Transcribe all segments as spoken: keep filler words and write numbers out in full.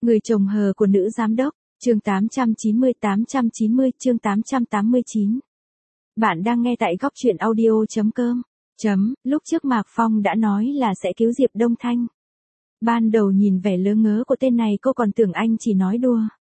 Người chồng hờ của nữ giám đốc, chương tám trăm chín mươi tám trăm chín mươi chương tám trăm tám mươi chín. Bạn đang nghe tại góc truyện audio chấm com. Chấm, lúc trước Mạc Phong đã nói là sẽ cứu Diệp Đông Thanh. Ban đầu nhìn vẻ lớ ngớ của tên này cô còn tưởng anh chỉ nói đùa.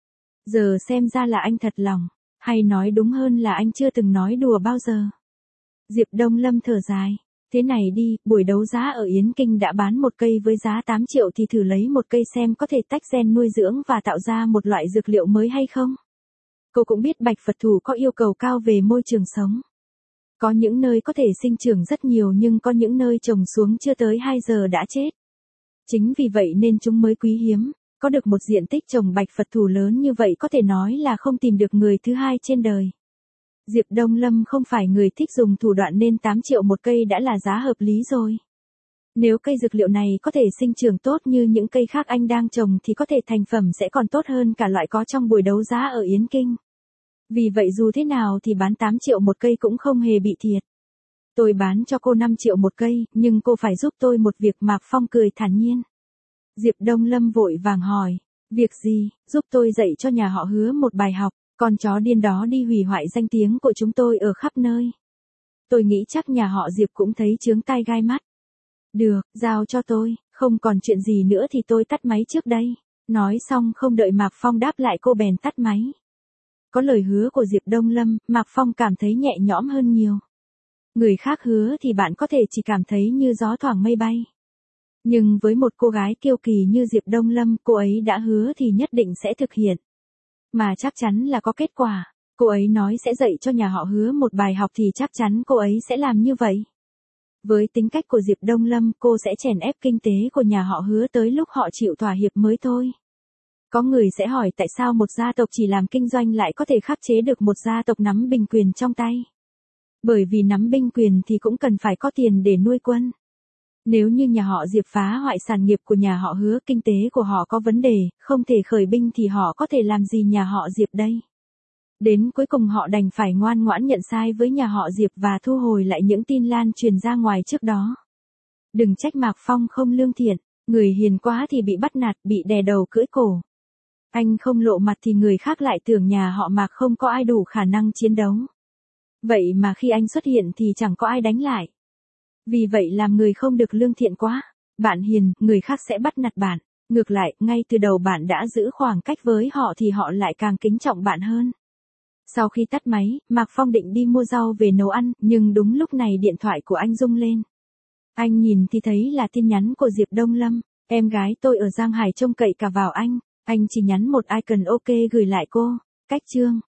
Giờ xem ra là anh thật lòng, hay nói đúng hơn là anh chưa từng nói đùa bao giờ. Diệp Đông Lâm thở dài. Thế này đi, buổi đấu giá ở Yến Kinh đã bán một cây với giá tám triệu thì thử lấy một cây xem có thể tách gen nuôi dưỡng và tạo ra một loại dược liệu mới hay không. Cô cũng biết bạch Phật thủ có yêu cầu cao về môi trường sống. Có những nơi có thể sinh trưởng rất nhiều nhưng có những nơi trồng xuống chưa tới hai giờ đã chết. Chính vì vậy nên chúng mới quý hiếm, có được một diện tích trồng bạch Phật thủ lớn như vậy có thể nói là không tìm được người thứ hai trên đời. Diệp Đông Lâm không phải người thích dùng thủ đoạn nên tám triệu một cây đã là giá hợp lý rồi. Nếu cây dược liệu này có thể sinh trưởng tốt như những cây khác anh đang trồng thì có thể thành phẩm sẽ còn tốt hơn cả loại có trong buổi đấu giá ở Yến Kinh. Vì vậy dù thế nào thì bán tám triệu một cây cũng không hề bị thiệt. Tôi bán cho cô năm triệu một cây, nhưng cô phải giúp tôi một việc. Mạc Phong cười thản nhiên. Diệp Đông Lâm vội vàng hỏi, việc gì? Giúp tôi dạy cho nhà họ Hứa một bài học. Con chó điên đó đi hủy hoại danh tiếng của chúng tôi ở khắp nơi. Tôi nghĩ chắc nhà họ Diệp cũng thấy chướng tai gai mắt. Được, giao cho tôi, không còn chuyện gì nữa thì tôi tắt máy trước đây. Nói xong không đợi Mạc Phong đáp lại cô bèn tắt máy. Có lời hứa của Diệp Đông Lâm, Mạc Phong cảm thấy nhẹ nhõm hơn nhiều. Người khác hứa thì bạn có thể chỉ cảm thấy như gió thoảng mây bay. Nhưng với một cô gái kiêu kỳ như Diệp Đông Lâm, cô ấy đã hứa thì nhất định sẽ thực hiện. Mà chắc chắn là có kết quả. Cô ấy nói sẽ dạy cho nhà họ Hứa một bài học thì chắc chắn cô ấy sẽ làm như vậy. Với tính cách của Diệp Đông Lâm, cô sẽ chèn ép kinh tế của nhà họ Hứa tới lúc họ chịu thỏa hiệp mới thôi. Có người sẽ hỏi tại sao một gia tộc chỉ làm kinh doanh lại có thể khắc chế được một gia tộc nắm binh quyền trong tay. Bởi vì nắm binh quyền thì cũng cần phải có tiền để nuôi quân. Nếu như nhà họ Diệp phá hoại sản nghiệp của nhà họ Hứa, kinh tế của họ có vấn đề, không thể khởi binh thì họ có thể làm gì nhà họ Diệp đây? Đến cuối cùng họ đành phải ngoan ngoãn nhận sai với nhà họ Diệp và thu hồi lại những tin lan truyền ra ngoài trước đó. Đừng trách Mạc Phong không lương thiện, người hiền quá thì bị bắt nạt, bị đè đầu cưỡi cổ. Anh không lộ mặt thì người khác lại tưởng nhà họ Mạc không có ai đủ khả năng chiến đấu. Vậy mà khi anh xuất hiện thì chẳng có ai đánh lại. Vì vậy làm người không được lương thiện quá. Bạn hiền, người khác sẽ bắt nạt bạn. Ngược lại, ngay từ đầu bạn đã giữ khoảng cách với họ thì họ lại càng kính trọng bạn hơn. Sau khi tắt máy, Mạc Phong định đi mua rau về nấu ăn, nhưng đúng lúc này điện thoại của anh rung lên. Anh nhìn thì thấy là tin nhắn của Diệp Đông Lâm. Em gái tôi ở Giang Hải trông cậy cả vào anh. Anh chỉ nhắn một icon ok gửi lại cô. Cách chương.